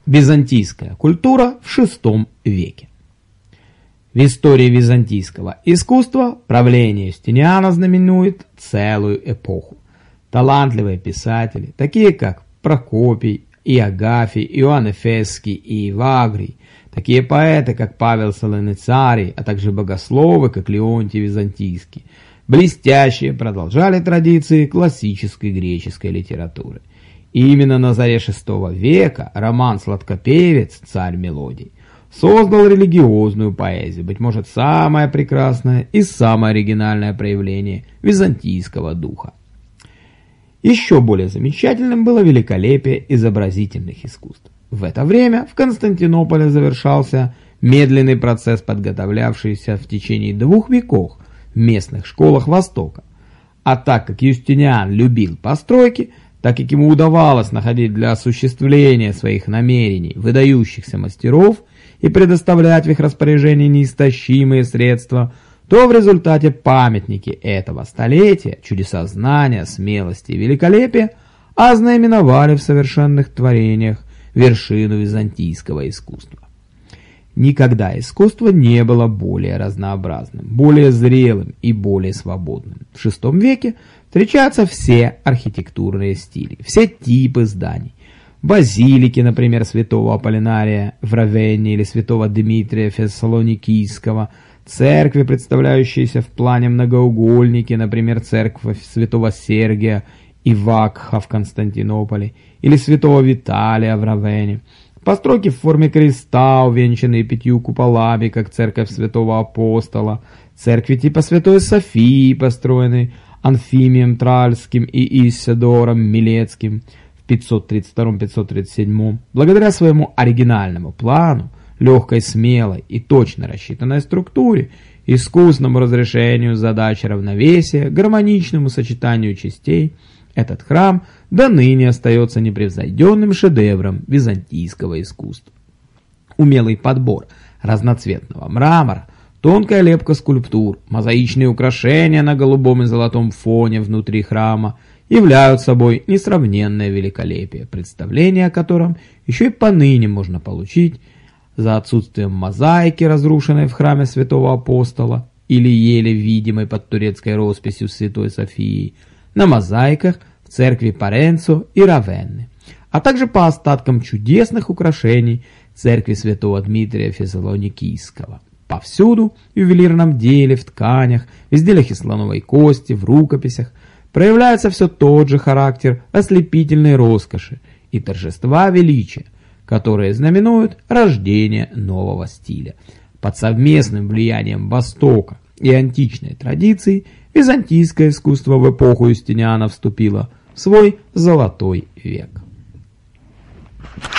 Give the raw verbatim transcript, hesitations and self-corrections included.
Византийская культура в шестом веке. В истории византийского искусства правление Юстиниана знаменует целую эпоху. Талантливые писатели, такие как Прокопий и Агафий, Иоанн Эфесский и Евагрий, такие поэты, как Павел Солоницарий, а также богословы, как Леонтий Византийский, блестящие продолжали традиции классической греческой литературы. И именно на заре шестого века Роман Сладкопевец, царь мелодий, создал религиозную поэзию, быть может, самое прекрасное и самое оригинальное проявление византийского духа. Еще более замечательным было великолепие изобразительных искусств. В это время в Константинополе завершался медленный процесс, подготовлявшийся в течение двух веков в местных школах Востока. А так как Юстиниан любил постройки, так как ему удавалось находить для осуществления своих намерений выдающихся мастеров и предоставлять в их распоряжение неистощимые средства, то в результате памятники этого столетия, чудеса знания, смелости и великолепия, ознаменовали в совершенных творениях вершину византийского искусства. Никогда искусство не было более разнообразным, более зрелым и более свободным. В шестом веке встречаются все архитектурные стили, все типы зданий. Базилики, например, святого Аполлинария в Равенне или святого Дмитрия Фессалоникийского, церкви, представляющиеся в плане многоугольники, например, церковь святого Сергия и Вакха в Константинополе, или святого Виталия в Равенне, постройки в форме креста, увенчанные пятью куполами, как церковь святого Апостола, церкви типа святой Софии, построенные Анфимием Тральским и Исидором Милецким в пятьсот тридцать втором — пятьсот тридцать седьмом, благодаря своему оригинальному плану, легкой, смелой и точно рассчитанной структуре, искусному разрешению задач равновесия, гармоничному сочетанию частей, этот храм до ныне остается непревзойденным шедевром византийского искусства. Умелый подбор разноцветного мрамора, тонкая лепка скульптур, мозаичные украшения на голубом и золотом фоне внутри храма являют собой несравненное великолепие, представление о котором еще и поныне можно получить за отсутствием мозаики, разрушенной в храме святого Апостола или еле видимой под турецкой росписью святой Софии, на мозаиках в церкви Паренцо и Равенны, а также по остаткам чудесных украшений церкви святого Дмитрия Фессалоникийского. Повсюду в ювелирном деле, в тканях, в изделиях из слоновой кости, в рукописях проявляется все тот же характер ослепительной роскоши и торжества величия, которые знаменуют рождение нового стиля. Под совместным влиянием Востока и античной традиции византийское искусство в эпоху Юстиниана вступило в свой золотой век.